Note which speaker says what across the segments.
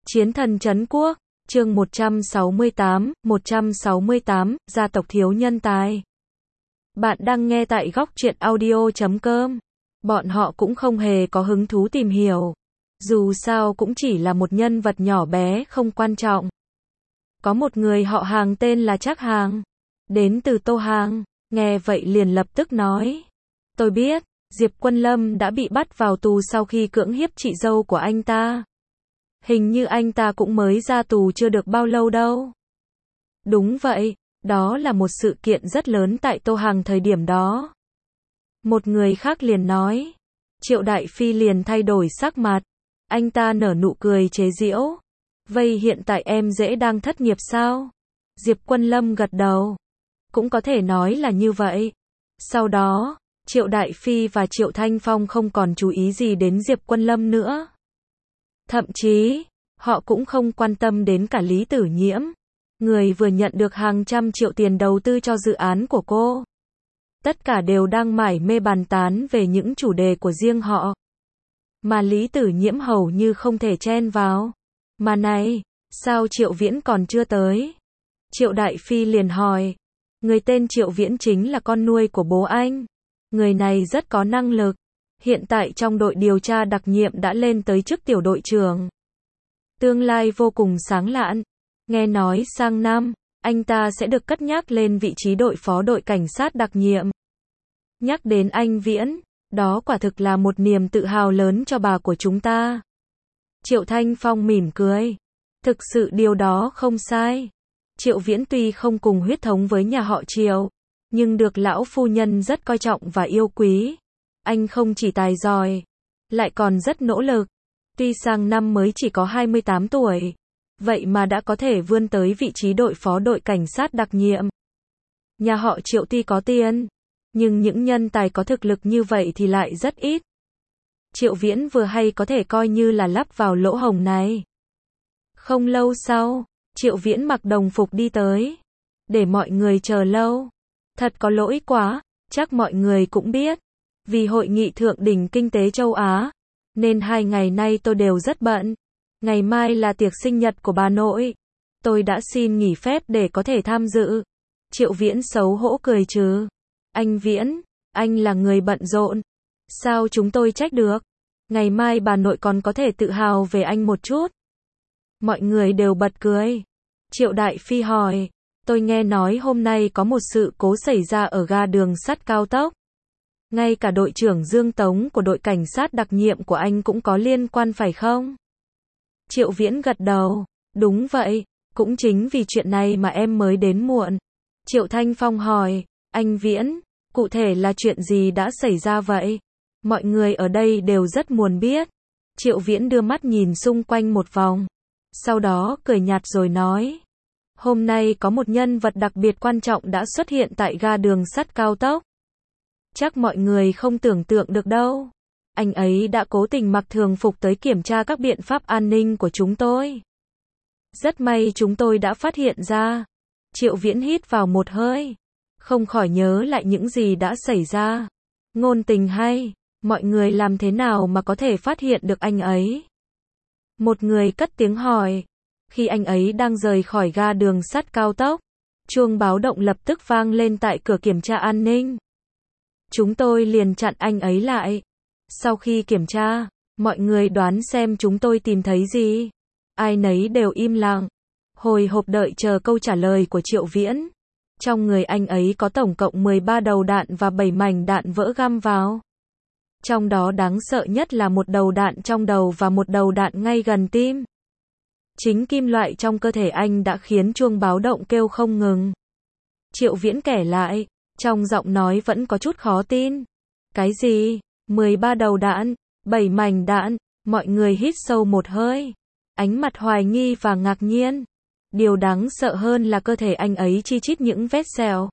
Speaker 1: Chiến thần trấn quốc, chương 168, gia tộc thiếu nhân tài. Bạn đang nghe tại góc truyện audio.com. Bọn họ cũng không hề có hứng thú tìm hiểu. Dù sao cũng chỉ là một nhân vật nhỏ bé không quan trọng. Có một người họ Hàng tên là Trác Hàng, đến từ Tô Hàng, nghe vậy liền lập tức nói. Tôi biết, Diệp Quân Lâm đã bị bắt vào tù sau khi cưỡng hiếp chị dâu của anh ta. Hình như anh ta cũng mới ra tù chưa được bao lâu đâu. Đúng vậy, đó là một sự kiện rất lớn tại Tô Hàng thời điểm đó. Một người khác liền nói. Triệu Đại Phi liền thay đổi sắc mặt. Anh ta nở nụ cười chế giễu. Vậy hiện tại em dễ đang thất nghiệp sao? Diệp Quân Lâm gật đầu. Cũng có thể nói là như vậy. Sau đó, Triệu Đại Phi và Triệu Thanh Phong không còn chú ý gì đến Diệp Quân Lâm nữa. Thậm chí, họ cũng không quan tâm đến cả Lý Tử Nhiễm, người vừa nhận được hàng trăm triệu tiền đầu tư cho dự án của cô. Tất cả đều đang mải mê bàn tán về những chủ đề của riêng họ. Mà Lý Tử Nhiễm hầu như không thể chen vào. Mà này, sao Triệu Viễn còn chưa tới? Triệu Đại Phi liền hỏi. Người tên Triệu Viễn chính là con nuôi của bố anh. Người này rất có năng lực. Hiện tại trong đội điều tra đặc nhiệm đã lên tới chức tiểu đội trưởng. Tương lai vô cùng sáng lạn. Nghe nói sang năm, anh ta sẽ được cất nhắc lên vị trí đội phó đội cảnh sát đặc nhiệm. Nhắc đến anh Viễn, đó quả thực là một niềm tự hào lớn cho bà của chúng ta. Triệu Thanh Phong mỉm cười. Thực sự điều đó không sai. Triệu Viễn tuy không cùng huyết thống với nhà họ Triệu, nhưng được lão phu nhân rất coi trọng và yêu quý. Anh không chỉ tài giỏi, lại còn rất nỗ lực. Tuy sang năm mới chỉ có 28 tuổi, vậy mà đã có thể vươn tới vị trí đội phó đội cảnh sát đặc nhiệm. Nhà họ Triệu tuy có tiền, nhưng những nhân tài có thực lực như vậy thì lại rất ít. Triệu Viễn vừa hay có thể coi như là lắp vào lỗ hổng này. Không lâu sau, Triệu Viễn mặc đồng phục đi tới. Để mọi người chờ lâu. Thật có lỗi quá, chắc mọi người cũng biết. Vì hội nghị thượng đỉnh kinh tế châu Á, nên 2 ngày nay tôi đều rất bận. Ngày mai là tiệc sinh nhật của bà nội. Tôi đã xin nghỉ phép để có thể tham dự. Triệu Viễn xấu hổ cười trừ. Anh Viễn, anh là người bận rộn. Sao chúng tôi trách được? Ngày mai bà nội còn có thể tự hào về anh một chút. Mọi người đều bật cười. Triệu Đại Phi hỏi. Tôi nghe nói hôm nay có một sự cố xảy ra ở ga đường sắt cao tốc. Ngay cả đội trưởng Dương Tống của đội cảnh sát đặc nhiệm của anh cũng có liên quan phải không? Triệu Viễn gật đầu. Đúng vậy, cũng chính vì chuyện này mà em mới đến muộn. Triệu Thanh Phong hỏi. Anh Viễn, cụ thể là chuyện gì đã xảy ra vậy? Mọi người ở đây đều rất muốn biết. Triệu Viễn đưa mắt nhìn xung quanh một vòng. Sau đó cười nhạt rồi nói. Hôm nay có một nhân vật đặc biệt quan trọng đã xuất hiện tại ga đường sắt cao tốc. Chắc mọi người không tưởng tượng được đâu. Anh ấy đã cố tình mặc thường phục tới kiểm tra các biện pháp an ninh của chúng tôi. Rất may chúng tôi đã phát hiện ra. Triệu Viễn hít vào một hơi. Không khỏi nhớ lại những gì đã xảy ra. Ngôn tình hay, mọi người làm thế nào mà có thể phát hiện được anh ấy? Một người cất tiếng hỏi. Khi anh ấy đang rời khỏi ga đường sắt cao tốc, chuông báo động lập tức vang lên tại cửa kiểm tra an ninh. Chúng tôi liền chặn anh ấy lại. Sau khi kiểm tra, mọi người đoán xem chúng tôi tìm thấy gì? Ai nấy đều im lặng, hồi hộp đợi chờ câu trả lời của Triệu Viễn. Trong người anh ấy có tổng cộng 13 đầu đạn và 7 mảnh đạn vỡ găm vào. Trong đó đáng sợ nhất là một đầu đạn trong đầu và một đầu đạn ngay gần tim. Chính kim loại trong cơ thể anh đã khiến chuông báo động kêu không ngừng. Triệu Viễn kể lại, trong giọng nói vẫn có chút khó tin. Cái gì? 13 đầu đạn, 7 mảnh đạn, mọi người hít sâu một hơi. Ánh mặt hoài nghi và ngạc nhiên. Điều đáng sợ hơn là cơ thể anh ấy chi chít những vết sẹo.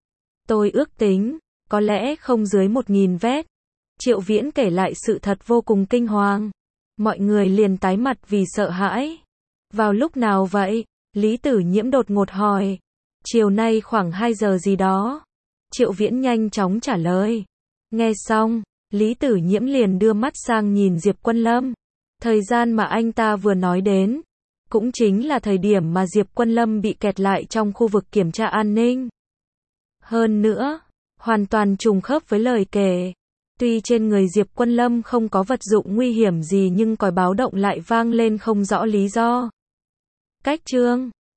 Speaker 1: Tôi ước tính, có lẽ không dưới 1.000 vết. Triệu Viễn kể lại sự thật vô cùng kinh hoàng. Mọi người liền tái mặt vì sợ hãi. Vào lúc nào vậy? Lý Tử Nhiễm đột ngột hỏi. Chiều nay khoảng 2 giờ gì đó. Triệu Viễn nhanh chóng trả lời. Nghe xong, Lý Tử Nhiễm liền đưa mắt sang nhìn Diệp Quân Lâm. Thời gian mà anh ta vừa nói đến, cũng chính là thời điểm mà Diệp Quân Lâm bị kẹt lại trong khu vực kiểm tra an ninh. Hơn nữa, hoàn toàn trùng khớp với lời kể. Tuy trên người Diệp Quân Lâm không có vật dụng nguy hiểm gì nhưng còi báo động lại vang lên không rõ lý do. Cách chương